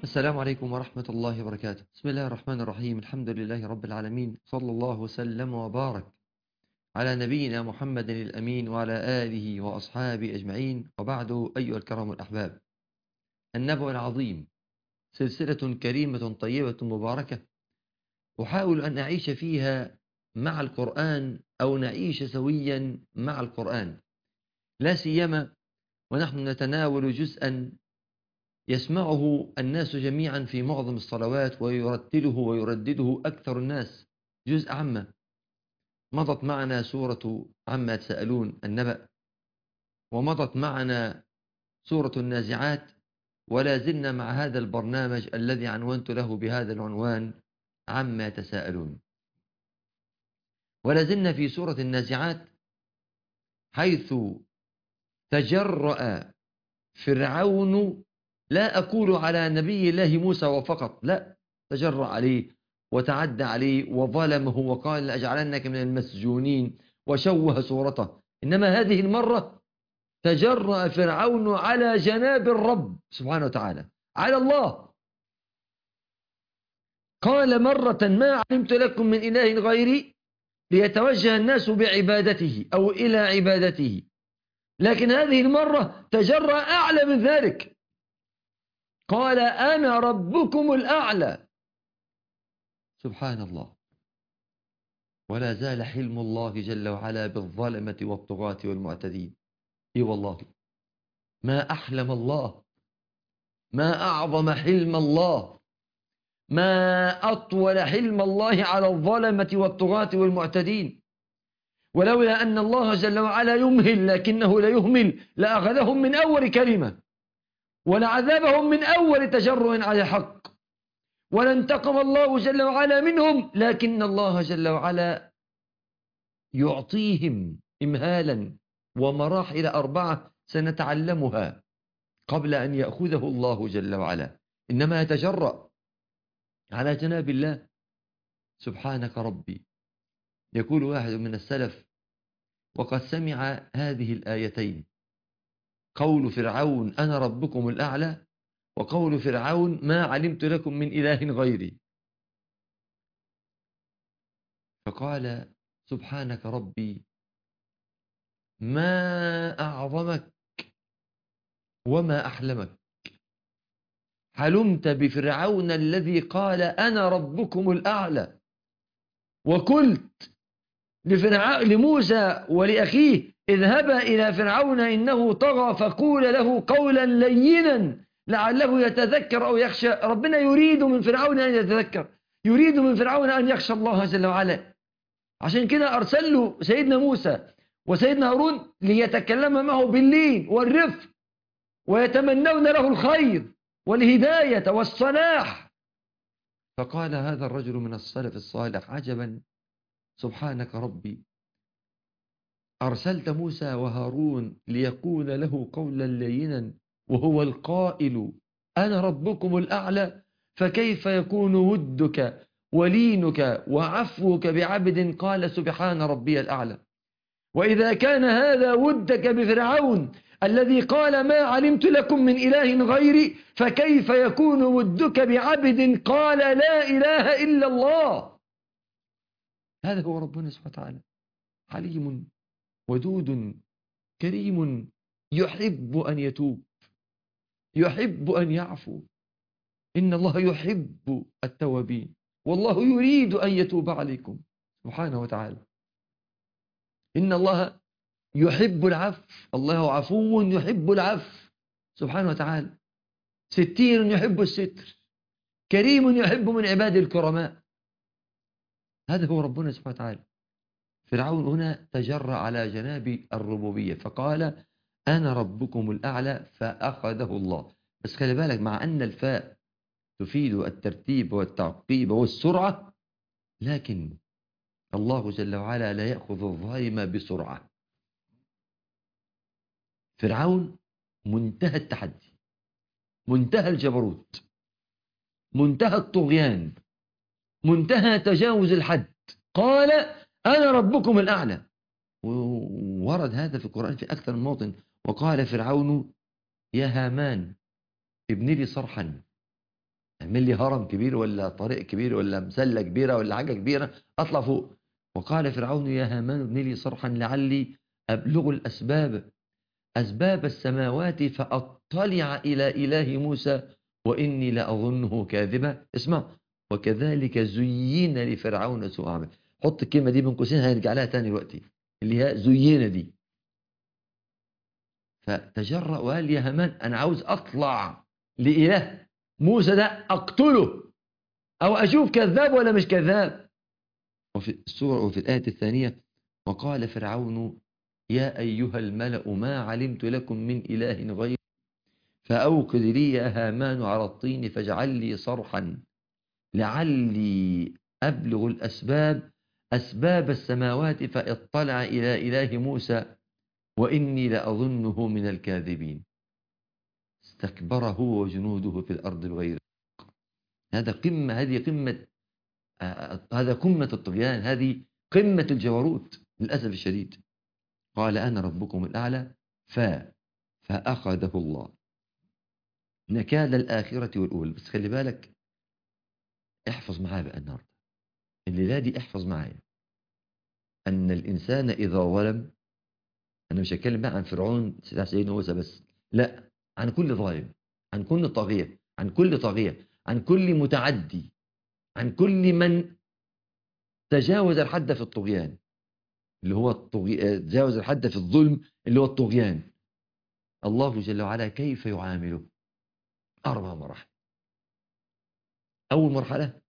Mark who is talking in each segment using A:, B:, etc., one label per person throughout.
A: السلام عليكم ورحمة الله وبركاته. بسم الله الرحمن الرحيم. الحمد لله رب العالمين، صلى الله وسلم وبارك على نبينا محمد الأمين وعلى آله وأصحابه أجمعين، وبعد. أيها الكرام الأحباب، النبأ العظيم سلسلة كريمة طيبة مباركة، أحاول أن أعيش فيها مع القرآن، أو نعيش سويا مع القرآن، لا سيما ونحن نتناول جزءا يسمعه الناس جميعا في معظم الصلوات، ويرتله ويردده أكثر الناس، جزء عامة. مضت معنا سورة عما يتساءلون النبأ، ومضت معنا سورة النازعات، ولا زلنا مع هذا البرنامج الذي عنونت له بهذا العنوان عما يتساءلون. ولا زلنا في سورة النازعات، حيث تجرأ فرعون، لا أقول على نبي الله موسى وفقط، لا، تجرأ عليه وتعدى عليه وظلمه وقال لأجعلنك من المسجونين وشوه صورته. إنما هذه المرة تجرأ فرعون على جناب الرب سبحانه وتعالى، على الله. قال مرة: ما علمت لكم من إله غيري، ليتوجه الناس بعبادته أو إلى عبادته. لكن هذه المرة تجرأ أعلى من ذلك، قال: أنا ربكم الأعلى. سبحان الله. ولا زال حلم الله جل وعلا بالظلمة والطغاة والمعتدين. إي والله، ما أحلم الله، ما أعظم حلم الله، ما أطول حلم الله على الظلمة والطغاة والمعتدين. ولولا أن الله جل وعلا يمهل لكنه لا يهمل، لأخذهم من أول كلمة، ولعذابهم من أول تجرؤ على الحق، ولانتقم الله جل وعلا منهم، لكن الله جل وعلا يعطيهم إمهالا ومراحل 4 سنتعلمها قبل أن يأخذه الله جل وعلا. إنما يتجرأ على جناب الله. سبحانك ربي. يقول واحد من السلف وقد سمع هذه الآيتين، قول فرعون: أنا ربكم الأعلى، وقول فرعون: ما علمت لكم من إله غيري، فقال: سبحانك ربي، ما أعظمك وما أحلمك. حلمت بفرعون الذي قال: أنا ربكم الأعلى، وقلت لموسى ولأخيه: اذهبا إلى فرعون إنه طغى فقول له قولا لينا لعله يتذكر أو يخشى. ربنا يريد من فرعون أن يتذكر، يريد من فرعون أن يخشى الله جل وعلا. عشان كده أرسل له سيدنا موسى وسيدنا هارون ليتكلم معه باللين والرفق، ويتمنون له الخير والهداية والصلاح. فقال هذا الرجل من السلف الصالح: عجبا، سبحانك ربي، أرسلت موسى وهارون ليقول له قولا لينا وهو القائل: أنا ربكم الأعلى، فكيف يكون ودك ولينك وعفوك بعبد قال سبحان ربي الأعلى؟ وإذا كان هذا ودك بفرعون الذي قال: ما علمت لكم من إله غيري، فكيف يكون ودك بعبد قال: لا إله إلا الله؟ هذا هو ربنا سبحانه وتعالى، حليم ودود كريم، يحب أن يتوب، يحب أن يعفو. إن الله يحب التوابين، والله يريد أن يتوب عليكم سبحانه وتعالى. إن الله يحب العفو، الله عفو يحب العفو سبحانه وتعالى. ستير يحب الستر، كريم يحب من عباده الكرماء. هذا هو ربنا سبحانه وتعالى. فرعون هنا تجرأ على جناب الربوبية فقال: أنا ربكم الأعلى، فأخذه الله. بس خلي بالك، مع أن الفاء تفيد الترتيب والتعقيب والسرعة، لكن الله جل وعلا لا يأخذ الظالم بسرعة. فرعون منتهى التحدي، منتهى الجبروت، منتهى الطغيان، منتهى تجاوز الحد. قال: أنا ربكم الأعلى. وورد هذا في القرآن في أكثر من موطن. وقال فرعون: يا هامان ابن لي صرحا اعمل لي هرم كبير ولا طريق كبير ولا مسلة كبيرة ولا حاجة كبيرة أطلع فوق. وقال فرعون يا هامان ابن لي صرحا لعلي أبلغ الأسباب أسباب السماوات فأطلع إلى إله موسى وإني لأظنه كاذبا. اسمع، وكذلك زين لفرعون سوء عمله. حط الكلمة دي بين قوسين هنرجع لها تاني دلوقتي، اللي هي زين دي. فتجرأ وقال يا هامان أنا عاوز أطلع لإله موسى ده أقتله أو أشوف كذاب ولا مش كذاب. وفي السورة وفي الآية الثانية وقال فرعون يا أيها الملأ ما علمت لكم من إله غير فأوقد لي يا هامان على الطين فاجعل لي صرحا لعلي أبلغ الأسباب أسباب السماوات فاطلع إلى إله موسى وإني لأظنه من الكاذبين. استكبر هو وجنوده في الأرض بغير. هذه قمة هذا قمة الطغيان، هذه قمة الجبروت للأسف الشديد. قال أنا ربكم الأعلى فأخذه الله نكال الآخرة والأولى. بس خلي بالك، احفظ معايا بقى النهارده الليلة دي، احفظ معايا أن الإنسان إذا ظلم، أنا مش هتكلم بقى عن فرعون سيدنا موسى بس، لا، عن كل ظالم، عن كل طاغية، عن كل طاغية، عن كل متعدي، عن كل من تجاوز الحد في الطغيان اللي هو تجاوز الحد في الظلم اللي هو الطغيان. الله جل وعلا كيف يعامله؟ 4 مراحل. أول مرحلة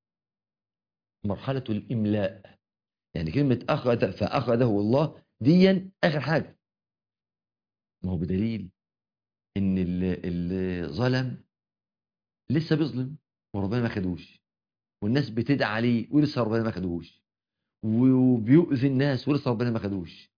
A: مرحلة الإملاء، يعني كلمة أخذ فأخذه الله دي آخر حاجة. ما هو بدليل إن اللي ظلم لسه بيظلم وربنا ما خدوش، والناس بتدعي عليه ولسه ربنا ما خدوش، وبيؤذي الناس ولسه ربنا ما خدوش،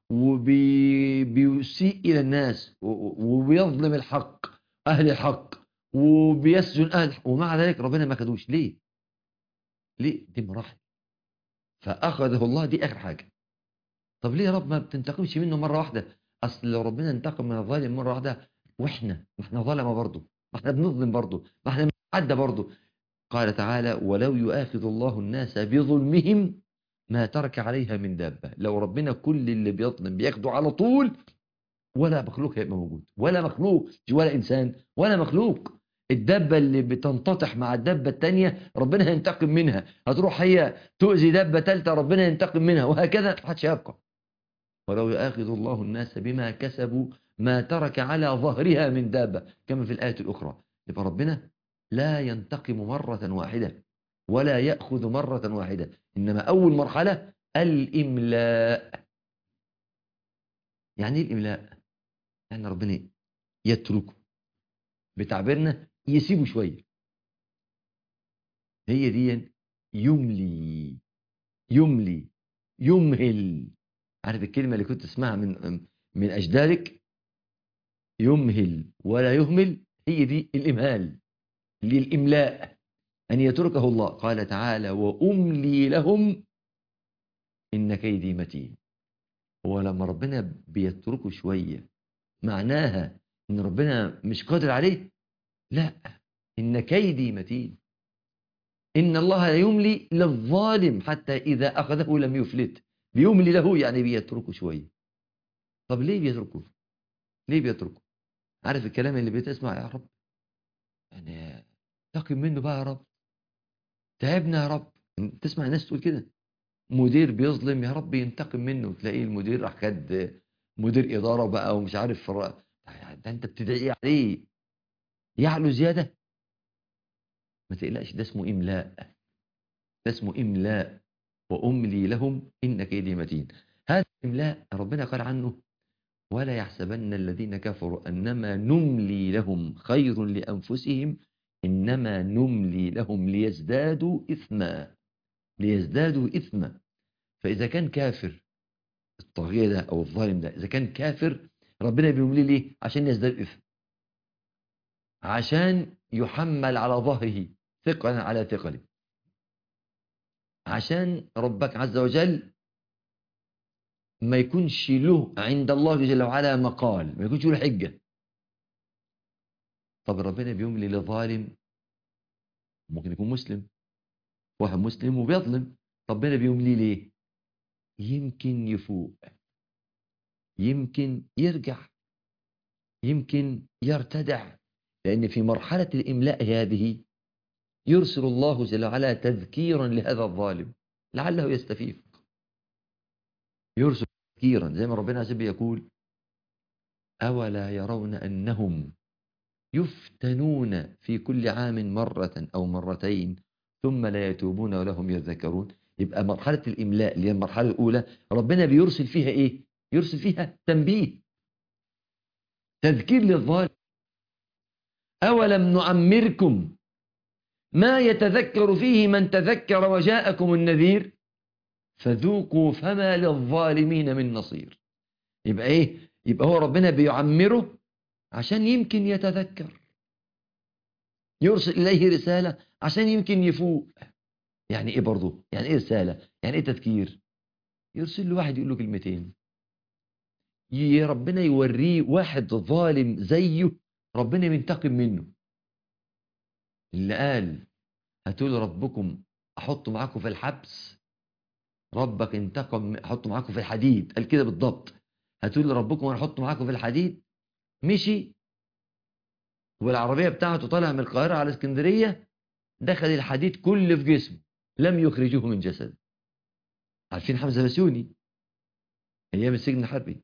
A: وبيسيء إلى الناس وبيظلم الحق أهل الحق وبيسجن أهل الحق، ومع ذلك ربنا ما خدوش. ليه؟ دي مراحل. فأخذه الله دي آخر حاجة. طب ليه يا رب ما بتنتقمش منه مرة واحدة؟ أصل لو ربنا انتقم من الظالم مرة واحدة ما احنا ظلمة برضه، ما احنا بنظلم برضه، ما احنا بنتعدى برضه. قال تعالى ولو يؤاخذ الله الناس بظلمهم ما ترك عليها من دابة. لو ربنا كل اللي بيظلم بياخده على طول ولا مخلوق هيبقى موجود، ولا مخلوق، ولا إنسان ولا مخلوق. الدابة اللي بتنتطح مع الدابة التانية ربنا هينتقم منها، هتروح هي تؤذي دابة تالتة ربنا ينتقم منها، وهكذا محدش هيبقى. ولو يؤاخذ الله الناس بما كسبوا ما ترك على ظهرها من دابة كما في الآية الأخرى. يبقى ربنا لا ينتقم مرة واحدة ولا يأخذ مرة واحدة، إنما أول مرحلة الإملاء. يعني إيه الإملاء؟ يعني ربنا يتركه، بتعبيرنا يسيبه شوية. هي دي يملي، يملي، يمهل. عارف الكلمة اللي كنت تسمعها من أجدادك؟ يمهل ولا يهمل، هي دي الإمهال، للإملاء، أن يتركه الله. قال تعالى وأملي لهم إن كيدي متين. هو لما ربنا بيتركه شوية معناها إن ربنا مش قادر عليه؟ لا، إن كيدي متين. إن الله لا يملي للظالم حتى إذا أخذه لم يفلت. بيملي له يعني بيتركه شوية. طب ليه بيتركه؟ ليه بيتركه؟ عارف الكلام اللي بتسمع يا رب يعني انتقم منه بقى يا رب، تعبنا يا رب. تسمع الناس تقول كده، مدير بيظلم يا رب ينتقم منه، تلاقيه المدير راح خد مدير إدارة بقى ومش عارف ده انت بتدعي عليه يعلو زيادة. ما تقلقش، ده اسمه إملاء، ده اسمه إملاء. وأملي لهم إن كيدي متين. هذا الإملاء ربنا قال عنه ولا يحسبن الذين كفروا أنما نملي لهم خير لأنفسهم إنما نملي لهم ليزدادوا إثما، ليزدادوا إثما. فإذا كان كافر الطاغية ده أو الظالم ده، إذا كان كافر ربنا بيملي ليه؟ عشان يزداد إثم، عشان يحمل على ظهره ثقلا على ثقله، عشان ربك عز وجل ما يكونش له عند الله جل وعلا مقال، ما يكونش له حجة. طب ربنا بيملي لظالم ممكن يكون مسلم، واحد مسلم وبيظلم، ربنا بيملي ليه؟ يمكن يفوق، يمكن يرجع، يمكن يرتدع. لأن في مرحلة الإملاء هذه يرسل الله جل وعلا تذكيرا لهذا الظالم لعله يستفيق. يرسل تذكيرا زي ما ربنا عز وجل يقول: أولا يرون أنهم يفتنون في كل عام مرة أو مرتين ثم لا يتوبون ولا هم يذكرون. يبقى مرحلة الإملاء اللي هي المرحلة الأولى ربنا بيرسل فيها إيه؟ يرسل فيها تنبيه، تذكير للظالم. أولم نعمركم ما يتذكر فيه من تذكر وجاءكم النذير فذوقوا فما للظالمين من نصير. يبقى إيه؟ يبقى هو ربنا بيعمره عشان يمكن يتذكر، يرسل إليه رسالة عشان يمكن يفوق. يعني إيه برضه؟ يعني إيه رسالة؟ يعني إيه تذكير؟ يرسل له واحد يقول له كلمتين، ربنا يوريه واحد ظالم زيه ربنا ينتقم منه. اللي قال هاتوا لي ربكم احطه معاكم في الحبس، ربك انتقم احطه معاكم في الحديد، قال كده بالضبط. هاتوا لي ربكم وانا احطه معاكم في الحديد. مشي والعربيه بتاعته طالع من القاهره على اسكندريه، دخل الحديد كله في جسمه لم يخرجوه من جسده. عارفين حمزه بسيوني ايام السجن الحربي؟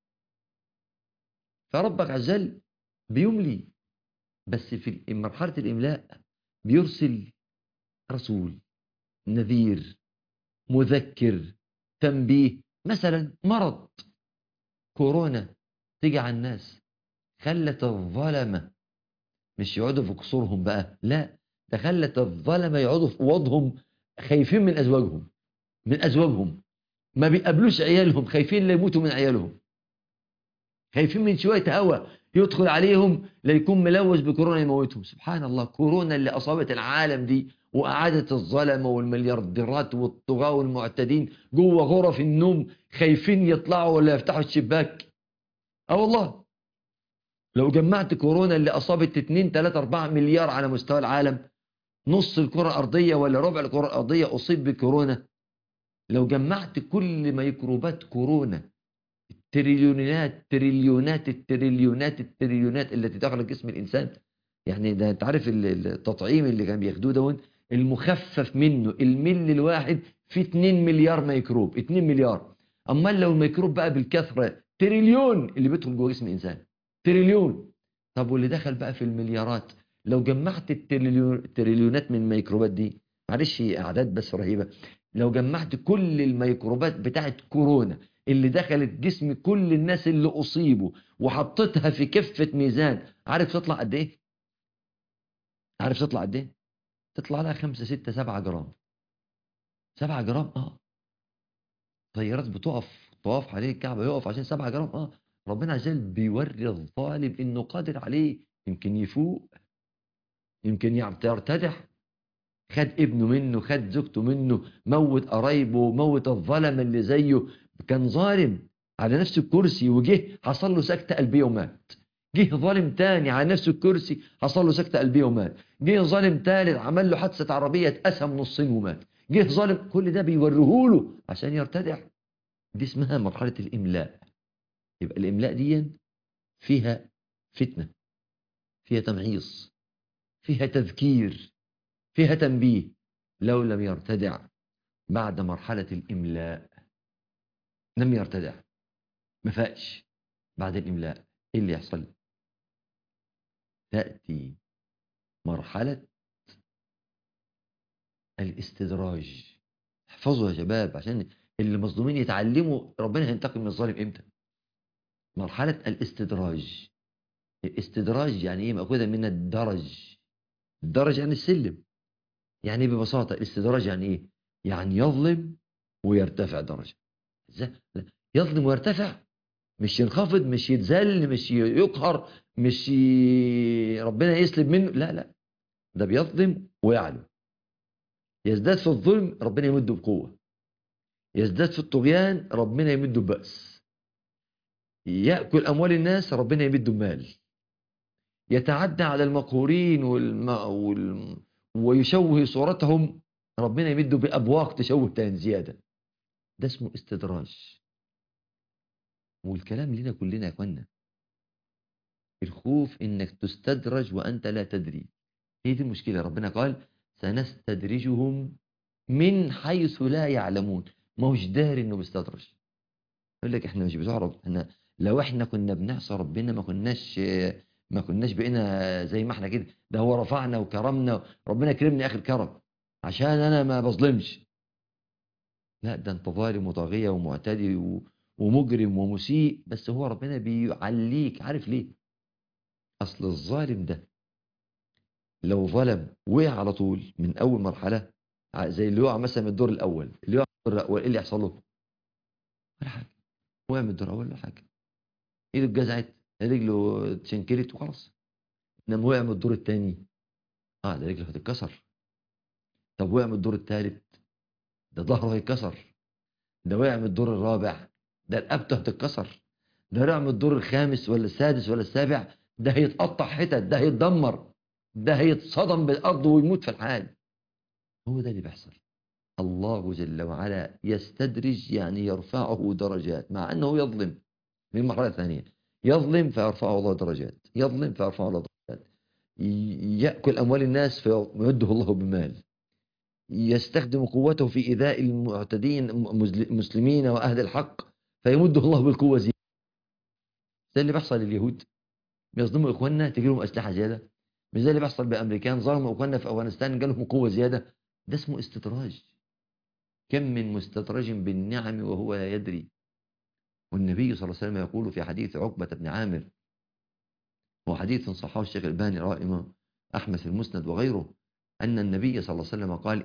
A: فربك عز وجل بيملي، بس في مرحله الاملاء بيرسل رسول، نذير، مذكر، تنبيه. مثلا مرض كورونا تيجي على الناس، خلت الظلمة مش يقعدوا في قصورهم بقى، لا، ده خلت الظلمة يقعدوا في اوضهم خايفين من ازواجهم، من ازواجهم ما بيقابلوش عيالهم، خايفين لا يموتوا من عيالهم، خايفين من شوية هوا يدخل عليهم لا يكون ملوث بكورونا يموتهم. سبحان الله، كورونا اللي أصابت العالم دي وأعادت الظلمة والمليارديرات والطغاة والمعتدين جوه غرف النوم خايفين يطلعوا ولا يفتحوا الشباك. والله لو جمعت كورونا اللي أصابت 2 3 4 مليار على مستوى العالم، نص الكرة الأرضية ولا ربع الكرة الأرضية أصيب بكورونا، لو جمعت كل ميكروبات كورونا تريليونات تريليونات التريليونات التريليونات التي دخلت جسم الإنسان، يعني ده انت عارف التطعيم اللي كان بياخدوه ده المخفف منه الملي الواحد فيه 2 مليار ميكروب، 2 مليار. امال لو الميكروب بقى بالكثرة تريليون اللي بيدخل جوه جسم الإنسان، تريليون. طب واللي دخل بقى في المليارات، لو جمعت التريليونات من الميكروبات دي، معلش اعداد بس رهيبة، لو جمعت كل الميكروبات بتاعت كورونا اللي دخلت جسم كل الناس اللي أصيبوا وحطيتها في كفة ميزان، عارف تطلع قد إيه؟ عارف تطلع قد إيه؟ تطلع لها 5 6 7 جرام. 7 جرام طيارات بتقف طواف عليه الكعبة يقف عشان 7 جرام ربنا عز وجل بيوري الظالم إنه قادر عليه، يمكن يفوق، يمكن يرتدع. خد ابنه منه، خد زوجته منه، موت قرايبه، موت الظلم اللي زيه. كان ظالم على نفس الكرسي وجه حصل له سكتة قلبية ومات. جه ظالم تاني على نفس الكرسي حصل له سكتة قلبية ومات. جه ظالم تالت عمل له حادثة عربية اتقسم نصين ومات. جه ظالم، كل ده بيوريهوله عشان يرتدع. دي اسمها مرحلة الإملاء. يبقى الإملاء دي فيها فتنة، فيها تمحيص، فيها تذكير، فيها تنبيه. لو لم يرتدع بعد مرحلة الإملاء، لم يرتدع، ما فاقش بعد الإملاء، إيه اللي يحصل؟ تأتي مرحلة الاستدراج. احفظوا يا شباب عشان اللي مظلومين يتعلموا ربنا هينتقم من الظالم إمتى. مرحلة الاستدراج. الاستدراج يعني إيه؟ مأخوذة من الدرج. الدرج يعني السلم. يعني ببساطة الاستدراج يعني إيه؟ يعني يظلم ويرتفع درجة. ازاي؟ يظلم ويرتفع، مش ينخفض، مش يتذل، مش يقهر، مش ربنا يسلب منه، لا لا، ده بيظلم ويعلو. يزداد في الظلم ربنا يمده بقوة، يزداد في الطغيان ربنا يمده ببأس، يأكل أموال الناس ربنا يمده بمال، يتعدى على المقهورين ويشوه صورتهم، ربنا يمده بأبواق تشوه تاني زيادة. ده اسمه استدراج. والكلام لنا كلنا يا اخوانا، الخوف انك تستدرج وانت لا تدري. هي دي المشكلة. ربنا قال سنستدرجهم من حيث لا يعلمون. ما هوش داري انه بيستدرج. يقول لك احنا مش بتوع رب، احنا لو احنا كنا بنعصى ربنا ما كناش بقينا زي ما احنا كده. ده هو رفعنا وكرمنا، ربنا كرمني اخر كرم عشان انا ما بظلمش. لا، ده انت ظالم وطاغية ومعتدي ومجرم ومسيء، بس هو ربنا بيعليك. عارف ليه؟ اصل الظالم ده لو ظلم وقع على طول من اول مرحلة، زي اللي يقع مثلا من الدور الاول، اللي يقع من الدور الاول ايه اللي يحصل له؟ ولا حاجة. وقع من الدور الاول ولا حاجة، ايده اتجزعت، رجله اتشنكلت وخلاص. انما وقع من الدور الثاني، ده رجله هتتكسر. طب وقع من الدور الثالث، ده ظهره هيتكسر. ده وقع من الدور الرابع، ده رقبته هتتكسر. ده وقع من الدور الخامس ولا السادس ولا السابع، ده هيتقطع حتت، ده هيتدمر، ده هيتصدم بالارض ويموت في الحال. هو ده اللي بيحصل. الله جل وعلا يستدرج، يعني يرفعه درجات، مع انه يظلم. من المرحله الثانيه يظلم فيرفعه الله درجات، يظلم فيرفعه الله درجات. يأكل أموال الناس فيمده الله بمال. يستخدم قوته في إيذاء المعتدين المسلمين وأهل الحق فيمده الله بالقوة زيادة. ده اللي بيحصل لليهود، بيصدموا إخواننا تجي لهم أسلحة زيادة. مش ده اللي بيحصل بأمريكان، ظلموا إخواننا في أفغانستان جالهم قوة زيادة. ده اسمه استدراج. كم من مستدرج بالنعم وهو لا يدري. والنبي صلى الله عليه وسلم يقول في حديث عقبة بن عامر، وحديث صححه الشيخ الباني رائما أحمد في المسند وغيره، أن النبي صلى الله عليه وسلم قال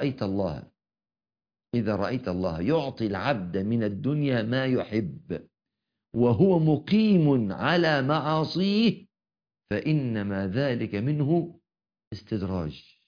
A: إذا رأيت الله يعطي العبد من الدنيا ما يحب وهو مقيم على معاصيه فإنما ذلك منه استدراج.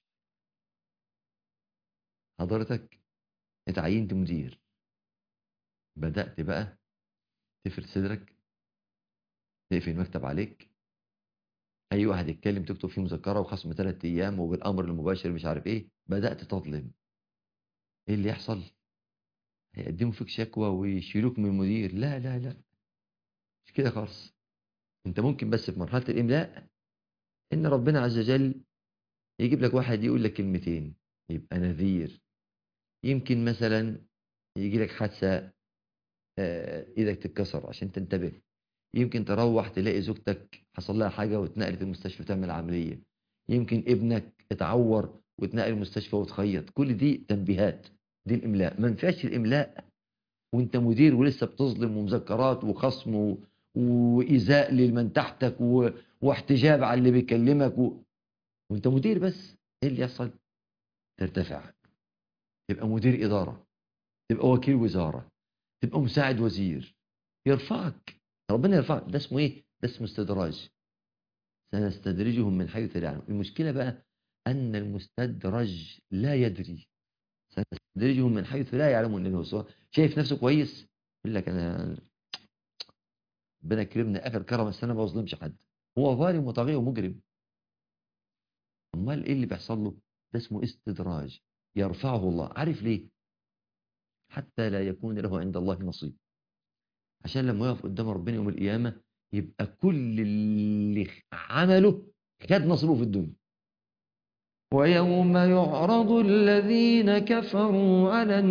A: حضرتك اتعينت مدير، بدأت بقى تفرد صدرك، تقفل المكتب عليك، أي واحد يتكلم تكتب فيه مذكرة وخصم 3 أيام وبالأمر المباشر مش عارف إيه. بدأت تظلم. إيه اللي يحصل؟ هيقدموا فيك شكوى ويشيلوك من المدير. لا لا لا، مش كده خالص. انت ممكن بس في مرحلة الإملاء ان ربنا عز وجل يجيب لك واحد يقول لك كلمتين يبقى نذير. يمكن مثلا يجي لك حادثة، ايدك تتكسر عشان تنتبه. يمكن تروح تلاقي زوجتك حصل لها حاجة واتنقلت المستشفى تعمل عملية. يمكن ابنك اتعور واتنقل المستشفى وتخيط. كل دي تنبيهات. دي الإملاء. ما ينفعش الإملاء وانت مدير ولسه بتظلم ومذكرات وخصم وإيذاء لمن تحتك واحتجاب على اللي بيكلمك وانت مدير بس. ايه اللي يحصل؟ ترتفع، تبقى مدير إدارة، تبقى وكيل وزارة، تبقى مساعد وزير. يرفعك، ربنا يرفعك. ده اسمه ايه؟ ده اسمه استدراج. سنستدرجهم من حيث لا يعلمون. المشكلة بقى أن المستدرج لا يدري. سنستدرجهم من حيث لا يعلمون. لأنه شايف نفسه كويس، يقول لك أنا ربنا كرمني آخر كرم السنة ما بظلمش حد. هو ظالم وطاغية ومجرم. امال ايه اللي بيحصل له؟ ده اسمه استدراج. يرفعه الله. عارف ليه؟ حتى لا يكون له عند الله نصيب. عشان لما يقف قدام ربنا يوم القيامة يبقى كل اللي عمله خد نصيبه في الدنيا. ويوم يعرض الذين كفروا على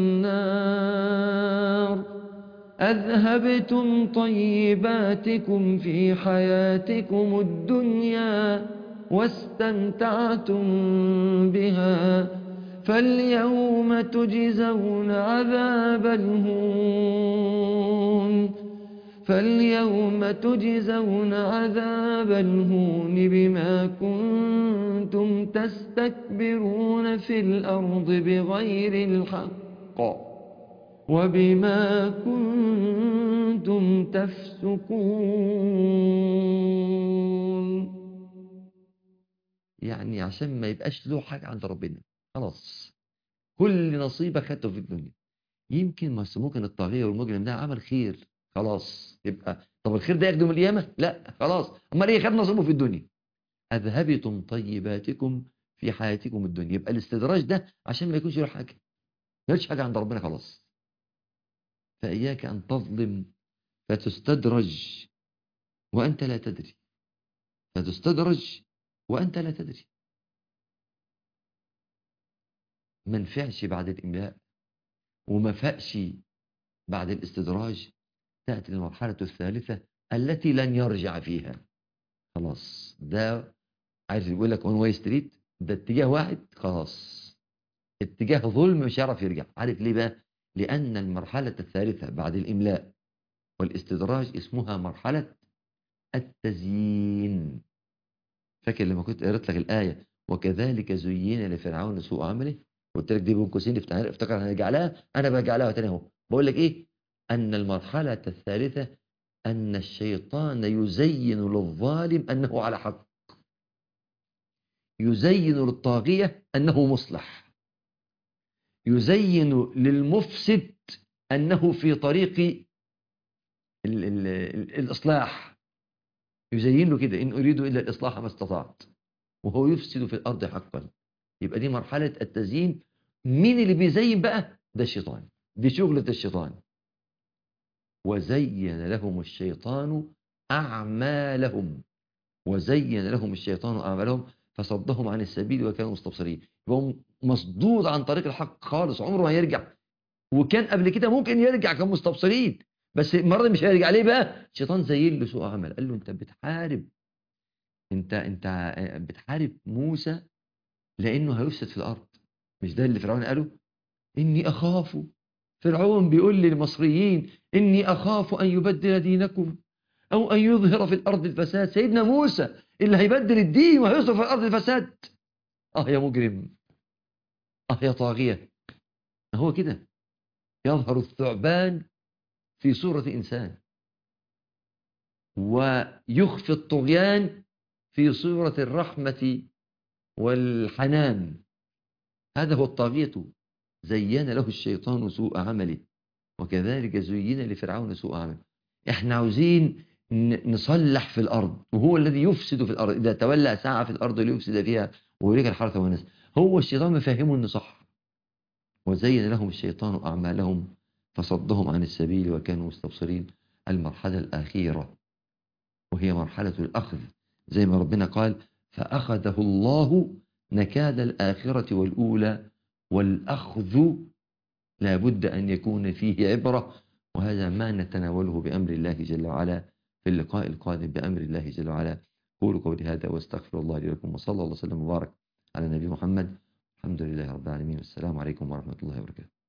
A: النار أذهبتم طيباتكم في حياتكم الدنيا واستمتعتم بها فاليوم تجزون عذاب الهون بما كنتم تستكبرون في الأرض بغير الحق وبما كنتم تفسقون. يعني عشان ما يبقاش له حاجة عند ربنا. خلاص، كل نصيبك خدته في الدنيا. يمكن ممكن الطاغية والمجرم ده عمل خير، خلاص يبقى طب الخير ده يخدم القيامة؟ لا خلاص. امال ايه؟ خد نصيبه في الدنيا. اذهبتم طيباتكم في حياتكم الدنيا. يبقى الاستدراج ده عشان ما يكونش له حاجة، ما يلش حاجة عند ربنا خلاص. فإياك أن تظلم فتستدرج وأنت لا تدري، فتستدرج وأنت لا تدري. ما نفعش بعد الإملاء وما فاقش بعد الاستدراج، تأتي المرحلة الثالثة التي لن يرجع فيها. خلاص ده عارف يقول لك اون واي ستريت، ده اتجاه واحد خلاص، اتجاه ظلم مش هيعرف يرجع. عارف ليه بقى؟ لأن المرحلة الثالثة بعد الإملاء والاستدراج اسمها مرحلة التزيين. فاكر لما كنت قريت لك الآية وكذلك زين لفرعون سوء عمله، قلت لك دي بين قوسين افتكر هنرجع لها، أنا برجع لها تاني أهو. بقول لك إيه؟ أن المرحلة الثالثة أن الشيطان يزين للظالم أنه على حق، يزين للطاغية أنه مصلح، يزين للمفسد أنه في طريق الإصلاح، يزين له كده إن أريد إلا الإصلاح ما استطعت، وهو يفسد في الأرض حقا. يبقى دي مرحلة التزيين. مين اللي بيزين بقى؟ ده الشيطان، دي شغلة الشيطان. وزين لهم الشيطان أعمالهم، وزين لهم الشيطان أعمالهم فصدهم عن السبيل وكانوا مستبصرين. يبقى مصدود عن طريق الحق خالص، عمره ما يرجع. وكان قبل كده ممكن يرجع، كان مستبصرين، بس المرة دي مش هيرجع. ليه بقى؟ الشيطان زين له سوء عمل، قال له انت بتحارب، انت بتحارب موسى لانه هيفسد في الارض. مش ده اللي فرعون قاله؟ اني اخاف، فرعون بيقول للمصريين اني اخاف ان يبدل دينكم او ان يظهر في الارض الفساد. سيدنا موسى اللي هيبدل الدين وهيظهر في الارض الفساد؟ اه يا مجرم، اه يا طاغية. هو كده يظهر الثعبان في صورة إنسان، ويخفي الطغيان في صورة الرحمة والحنان. هذا هو الطاغية. زين له الشيطان سوء عمله وكذلك زين لفرعون سوء عمله. احنا عاوزين نصلح في الأرض، وهو الذي يفسد في الأرض. إذا تولى ساعة في الأرض ليفسد فيها ويريك الحرث والنسل. هو الشيطان مفهمه إنه صح. وزين لهم الشيطان أعمالهم فصدهم عن السبيل وكانوا مستبصرين. المرحلة الأخيرة وهي مرحلة الأخذ، زي ما ربنا قال فأخذه الله نكال الآخرة والأولى. والأخذ لا بد أن يكون فيه عبرة، وهذا ما نتناوله بأمر الله جل وعلا في اللقاء القادم بأمر الله جل وعلا. قولوا قولي هذا واستغفر الله لي ولكم، وصلى الله وسلم وبارك على نبي محمد. الحمد لله رب العالمين، والسلام عليكم ورحمة الله وبركاته.